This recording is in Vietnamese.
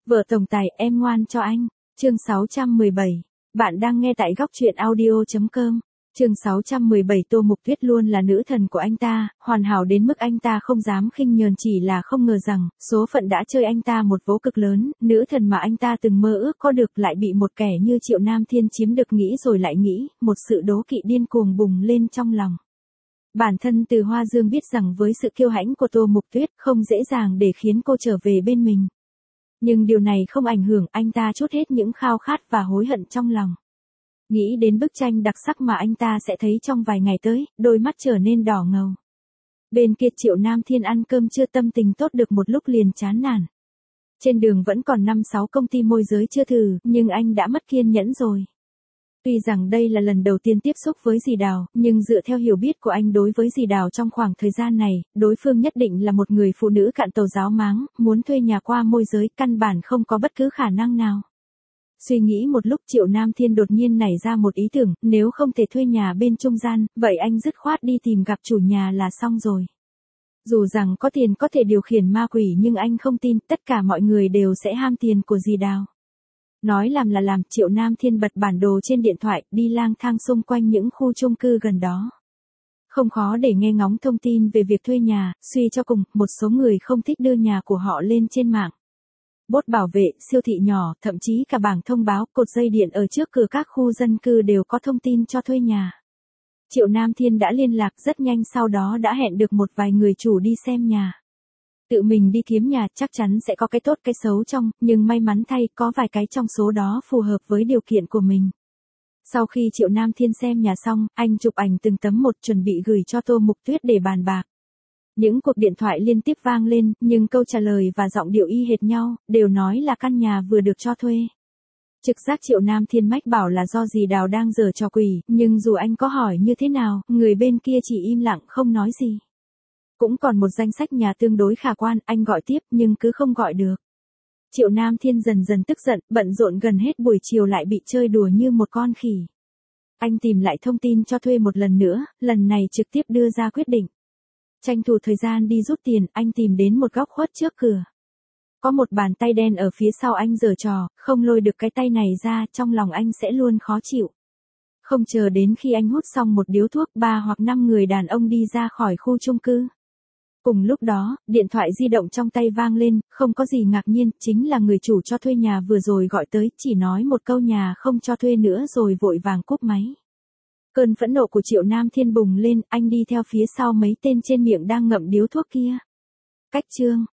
Vợ tổng tài em ngoan cho anh. Chương 617. Bạn đang nghe tại góc truyện audio.com. Chương 617. Tô Mục Tuyết luôn là nữ thần của anh ta, hoàn hảo đến mức anh ta không dám khinh nhờn, chỉ là không ngờ rằng, số phận đã chơi anh ta một vố cực lớn, nữ thần mà anh ta từng mơ ước có được lại bị một kẻ như Triệu Nam Thiên chiếm được, nghĩ rồi lại nghĩ, một sự đố kỵ điên cuồng bùng lên trong lòng. Bản thân Từ Hoa Dương biết rằng với sự kiêu hãnh của Tô Mục Tuyết không dễ dàng để khiến cô trở về bên mình. Nhưng điều này không ảnh hưởng anh ta trút hết những khao khát và hối hận trong lòng. Nghĩ đến bức tranh đặc sắc mà anh ta sẽ thấy trong vài ngày tới, đôi mắt trở nên đỏ ngầu. Bên kia Triệu Nam Thiên ăn cơm trưa tâm tình tốt được một lúc liền chán nản. Trên đường vẫn còn 5-6 công ty môi giới chưa thử, nhưng anh đã mất kiên nhẫn rồi. Tuy rằng đây là lần đầu tiên tiếp xúc với dì Đào, nhưng dựa theo hiểu biết của anh đối với dì Đào trong khoảng thời gian này, đối phương nhất định là một người phụ nữ cạn tàu giáo máng, muốn thuê nhà qua môi giới căn bản không có bất cứ khả năng nào. Suy nghĩ một lúc Triệu Nam Thiên đột nhiên nảy ra một ý tưởng, nếu không thể thuê nhà bên trung gian, vậy anh dứt khoát đi tìm gặp chủ nhà là xong rồi. Dù rằng có tiền có thể điều khiển ma quỷ nhưng anh không tin tất cả mọi người đều sẽ ham tiền của dì Đào. Nói làm là làm, Triệu Nam Thiên bật bản đồ trên điện thoại, đi lang thang xung quanh những khu chung cư gần đó. Không khó để nghe ngóng thông tin về việc thuê nhà, suy cho cùng, một số người không thích đưa nhà của họ lên trên mạng. Bốt bảo vệ, siêu thị nhỏ, thậm chí cả bảng thông báo, cột dây điện ở trước cửa các khu dân cư đều có thông tin cho thuê nhà. Triệu Nam Thiên đã liên lạc rất nhanh, sau đó đã hẹn được một vài người chủ đi xem nhà. Tự mình đi kiếm nhà chắc chắn sẽ có cái tốt cái xấu trong, nhưng may mắn thay có vài cái trong số đó phù hợp với điều kiện của mình. Sau khi Triệu Nam Thiên xem nhà xong, anh chụp ảnh từng tấm một chuẩn bị gửi cho Tô Mục Tuyết để bàn bạc. Những cuộc điện thoại liên tiếp vang lên, nhưng câu trả lời và giọng điệu y hệt nhau, đều nói là căn nhà vừa được cho thuê. Trực giác Triệu Nam Thiên mách bảo là do dì Đào đang giở trò quỷ, nhưng dù anh có hỏi như thế nào, người bên kia chỉ im lặng không nói gì. Cũng còn một danh sách nhà tương đối khả quan, anh gọi tiếp nhưng cứ không gọi được. Triệu Nam Thiên dần dần tức giận, bận rộn gần hết buổi chiều lại bị chơi đùa như một con khỉ. Anh tìm lại thông tin cho thuê một lần nữa, lần này trực tiếp đưa ra quyết định. Tranh thủ thời gian đi rút tiền, anh tìm đến một góc khuất trước cửa. Có một bàn tay đen ở phía sau anh giở trò, không lôi được cái tay này ra, trong lòng anh sẽ luôn khó chịu. Không chờ đến khi anh hút xong một điếu thuốc, 3 hoặc 5 người đàn ông đi ra khỏi khu chung cư. Cùng lúc đó, điện thoại di động trong tay vang lên, không có gì ngạc nhiên, chính là người chủ cho thuê nhà vừa rồi gọi tới, chỉ nói một câu nhà không cho thuê nữa rồi vội vàng cúp máy. Cơn phẫn nộ của Triệu Nam Thiên bùng lên, anh đi theo phía sau mấy tên trên miệng đang ngậm điếu thuốc kia. Cách chương